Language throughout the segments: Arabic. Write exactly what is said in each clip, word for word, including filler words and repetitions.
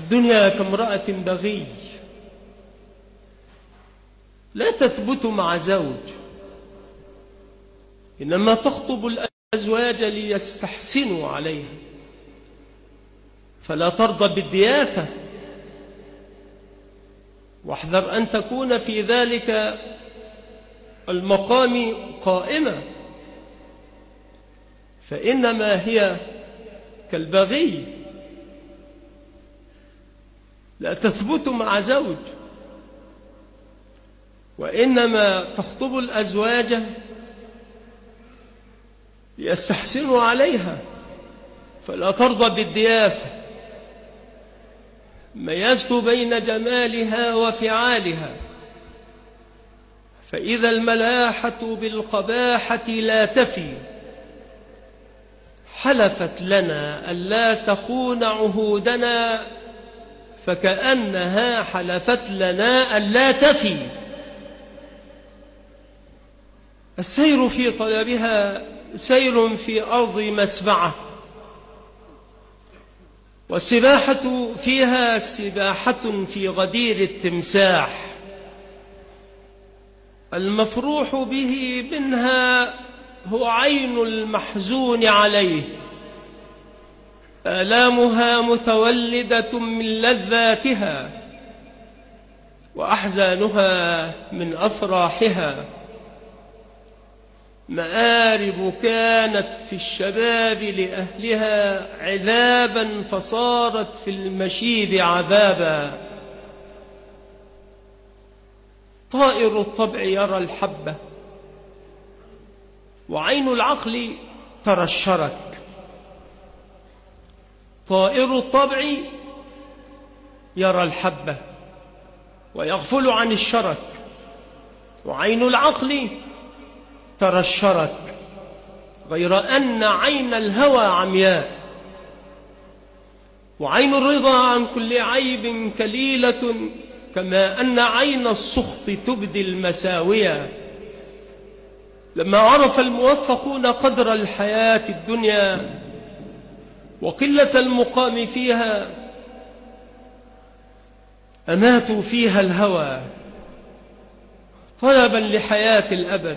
الدنيا كامرأة بغي لا تثبت مع زوج، إنما تخطب الأزواج ليستحسنوا عليها، فلا ترضى بالضيافة، واحذر أن تكون في ذلك المقام قائمة، فإنما هي كالبغي لا تثبت مع زوج، وإنما تخطب الأزواج ليستحسنوا عليها، فلا ترضى بالضيافة. ميزت بين جمالها وفعالها، فإذا الملاحة بالقباحة لا تفي، حلفت لنا ألا تخون عهودنا، فكأنها حلفت لنا ألا تفي. السير في طلبها سير في أرض مسبعة، والسباحة فيها سباحة في غدير التمساح. المفروح به منها هو عين المحزون عليه، آلامها متولدة من لذاتها، وأحزانها من أفراحها. مآرب كانت في الشباب لأهلها عذابا، فصارت في المشيب عذابا. طائر الطبع يرى الحبة، وعين العقل ترى الشرك. طائر الطبع يرى الحبة ويغفل عن الشرك، وعين العقل ترى الشرك، غير أن عين الهوى عمياء، وعين الرضا عن كل عيب كليلة، كما أن عين السخط تبدي المساوية. لما عرف الموفقون قدر الحياة الدنيا وقلة المقام فيها، أماتوا فيها الهوى طلبا لحياة الأبد.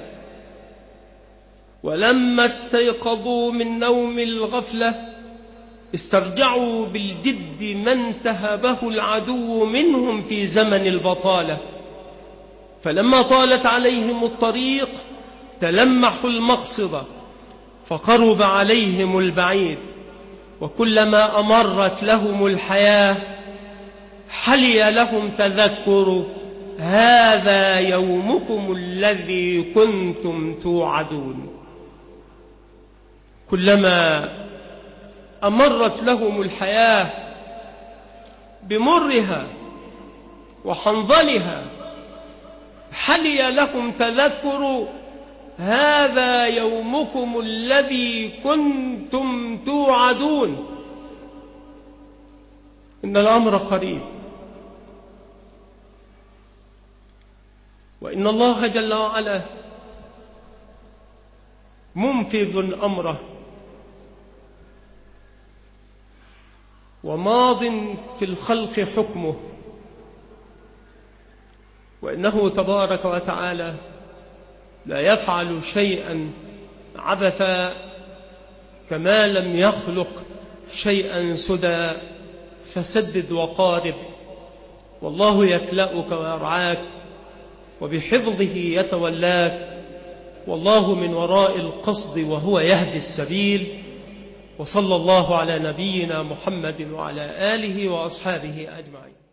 ولما استيقظوا من نوم الغفلة، استرجعوا بالجد ما انتهبه العدو منهم في زمن البطالة. فلما طالت عليهم الطريق، تلمحوا المقصد، فقرب عليهم البعيد. وكلما أمرت لهم الحياة، حلي لهم تذكر هذا يومكم الذي كنتم توعدون. كلما أمرت لهم الحياة بمرها وحنظلها، حلي لهم تذكر هذا يومكم الذي كنتم توعدون. إن الأمر قريب، وإن الله جل وعلا منفذ أمره، وماض في الخلق حكمه، وإنه تبارك وتعالى لا يفعل شيئا عبثا، كما لم يخلق شيئا سدى. فسدد وقارب، والله يكلأك ويرعاك، وبحفظه يتولاك، والله من وراء القصد وهو يهدي السبيل. وصلى الله على نبينا محمد وعلى آله وأصحابه أجمعين.